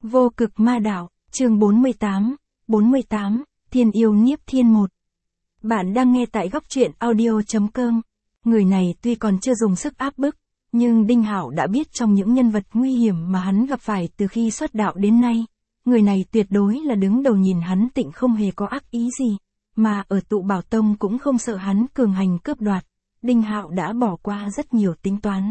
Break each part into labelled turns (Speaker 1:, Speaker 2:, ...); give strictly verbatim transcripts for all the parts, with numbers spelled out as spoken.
Speaker 1: Vô cực ma đạo, chương bốn mươi tám, bốn mươi tám, Thiên yêu Niếp Thiên một. Bạn đang nghe tại góc truyện audio chấm com. Người này tuy còn chưa dùng sức áp bức, nhưng Đinh Hạo đã biết trong những nhân vật nguy hiểm mà hắn gặp phải từ khi xuất đạo đến nay, người này tuyệt đối là đứng đầu. Nhìn hắn tịnh không hề có ác ý gì, mà ở tụ bảo tông cũng không sợ hắn cường hành cướp đoạt. Đinh Hạo đã bỏ qua rất nhiều tính toán.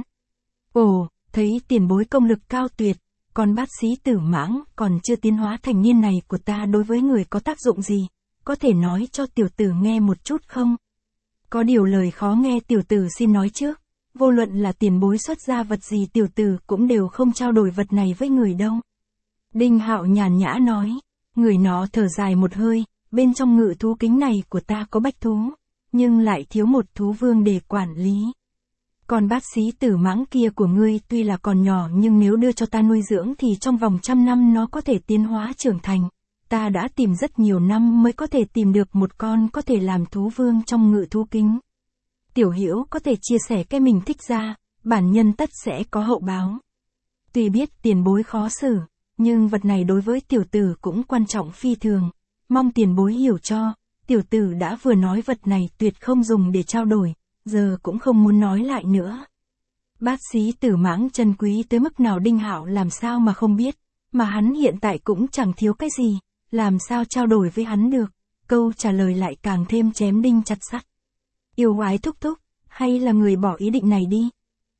Speaker 1: Ồ, thấy tiền bối công lực cao tuyệt, còn bát sĩ tử mãng còn chưa tiến hóa thành niên này của ta đối với người có tác dụng gì, có thể nói cho tiểu tử nghe một chút không? Có điều lời khó nghe tiểu tử xin nói trước, vô luận là tiền bối xuất ra vật gì tiểu tử cũng đều không trao đổi vật này với người đâu. Đinh Hạo nhàn nhã nói, người nó thở dài một hơi, bên trong ngự thú kính này của ta có bách thú, nhưng lại thiếu một thú vương để quản lý. Còn bát sĩ tử mãng kia của ngươi tuy là còn nhỏ nhưng nếu đưa cho ta nuôi dưỡng thì trong vòng trăm năm nó có thể tiến hóa trưởng thành. Ta đã tìm rất nhiều năm mới có thể tìm được một con có thể làm thú vương trong ngự thú kính. Tiểu Hiểu có thể chia sẻ cái mình thích ra, bản nhân tất sẽ có hậu báo. Tuy biết tiền bối khó xử, nhưng vật này đối với tiểu tử cũng quan trọng phi thường. Mong tiền bối hiểu cho, tiểu tử đã vừa nói vật này tuyệt không dùng để trao đổi, giờ cũng không muốn nói lại nữa. Bát sĩ tử mãng chân quý tới mức nào Đinh Hạo làm sao mà không biết, mà hắn hiện tại cũng chẳng thiếu cái gì, làm sao trao đổi với hắn được, câu trả lời lại càng thêm chém đinh chặt sắt. Yêu ái thúc thúc, hay là người bỏ ý định này đi.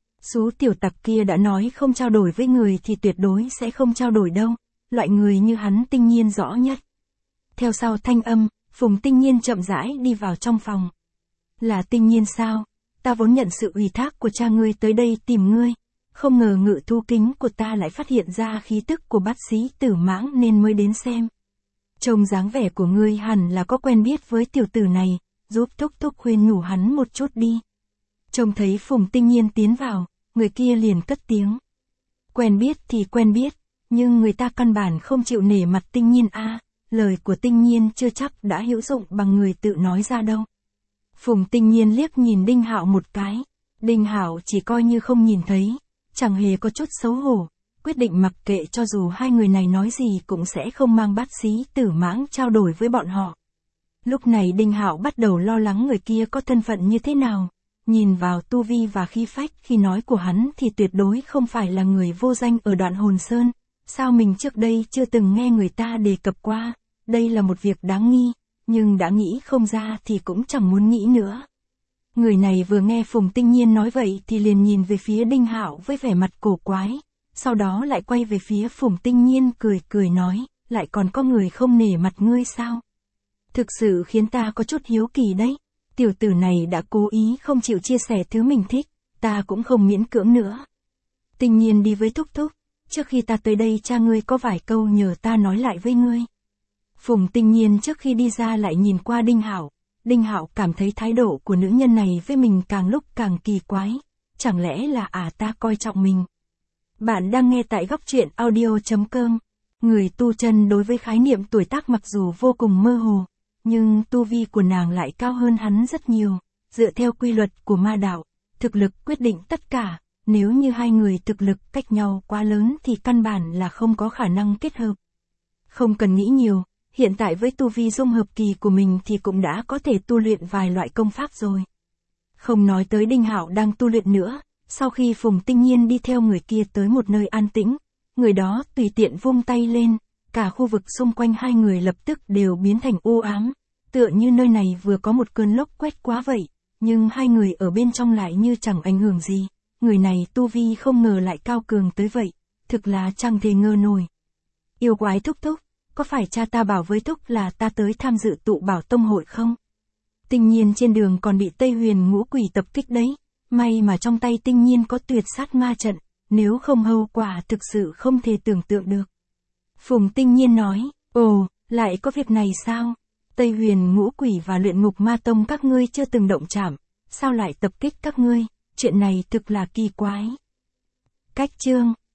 Speaker 1: Số tiểu tặc kia đã nói không trao đổi với người thì tuyệt đối sẽ không trao đổi đâu, loại người như hắn Tinh Nhiên rõ nhất. Theo sau thanh âm, Phùng Tinh Nhiên chậm rãi đi vào trong phòng. Là Tinh Nhiên sao? Ta vốn nhận sự ủy thác của cha ngươi tới đây tìm ngươi, không ngờ ngự thú kính của ta lại phát hiện ra khí tức của bát sĩ tử mãng nên mới đến xem. Trông dáng vẻ của ngươi hẳn là có quen biết với tiểu tử này, giúp thúc thúc khuyên nhủ hắn một chút đi. Trông thấy Phùng Tinh Nhiên tiến vào, người kia liền cất tiếng. Quen biết thì quen biết, nhưng người ta căn bản không chịu nể mặt Tinh Nhiên a, lời của Tinh Nhiên chưa chắc đã hữu dụng bằng người tự nói ra đâu. Phùng Tinh Nhiên liếc nhìn Đinh Hạo một cái, Đinh Hạo chỉ coi như không nhìn thấy, chẳng hề có chút xấu hổ, quyết định mặc kệ cho dù hai người này nói gì cũng sẽ không mang bát sĩ tử mãng trao đổi với bọn họ. Lúc này Đinh Hạo bắt đầu lo lắng người kia có thân phận như thế nào, nhìn vào tu vi và khí phách khi nói của hắn thì tuyệt đối không phải là người vô danh ở Đoạn Hồn Sơn, sao mình trước đây chưa từng nghe người ta đề cập qua, đây là một việc đáng nghi. Nhưng đã nghĩ không ra thì cũng chẳng muốn nghĩ nữa. Người này vừa nghe Phùng Tinh Nhiên nói vậy thì liền nhìn về phía Đinh Hạo với vẻ mặt cổ quái, sau đó lại quay về phía Phùng Tinh Nhiên cười cười nói, lại còn có người không nể mặt ngươi sao? Thực sự khiến ta có chút hiếu kỳ đấy, tiểu tử này đã cố ý không chịu chia sẻ thứ mình thích, ta cũng không miễn cưỡng nữa. Tinh Nhiên đi với thúc thúc, trước khi ta tới đây cha ngươi có vài câu nhờ ta nói lại với ngươi. Phùng Tinh Nhiên trước khi đi ra lại nhìn qua Đinh Hạo, Đinh Hạo cảm thấy thái độ của nữ nhân này với mình càng lúc càng kỳ quái, chẳng lẽ là à ta coi trọng mình. Bạn đang nghe tại góc truyện audio chấm com. Người tu chân đối với khái niệm tuổi tác mặc dù vô cùng mơ hồ, nhưng tu vi của nàng lại cao hơn hắn rất nhiều, dựa theo quy luật của ma đạo, thực lực quyết định tất cả, nếu như hai người thực lực cách nhau quá lớn thì căn bản là không có khả năng kết hợp. Không cần nghĩ nhiều. Hiện tại với tu vi dung hợp kỳ của mình thì cũng đã có thể tu luyện vài loại công pháp rồi. Không nói tới Đinh Hạo đang tu luyện nữa, sau khi Phùng Tinh Nhiên đi theo người kia tới một nơi an tĩnh, người đó tùy tiện vung tay lên, cả khu vực xung quanh hai người lập tức đều biến thành u ám, tựa như nơi này vừa có một cơn lốc quét quá vậy, nhưng hai người ở bên trong lại như chẳng ảnh hưởng gì, người này tu vi không ngờ lại cao cường tới vậy, thực là chẳng thể ngờ nổi. Yêu quái thúc thúc, có phải cha ta bảo với thúc là ta tới tham dự tụ bảo tông hội không? Tinh Nhiên trên đường còn bị Tây Huyền ngũ quỷ tập kích đấy, may mà trong tay Tinh Nhiên có tuyệt sát ma trận, nếu không hậu quả thực sự không thể tưởng tượng được. Phùng Tinh Nhiên nói, ồ, lại có việc này sao? Tây Huyền ngũ quỷ và luyện ngục ma tông các ngươi chưa từng động chạm, sao lại tập kích các ngươi, chuyện này thực là kỳ quái. Cách chương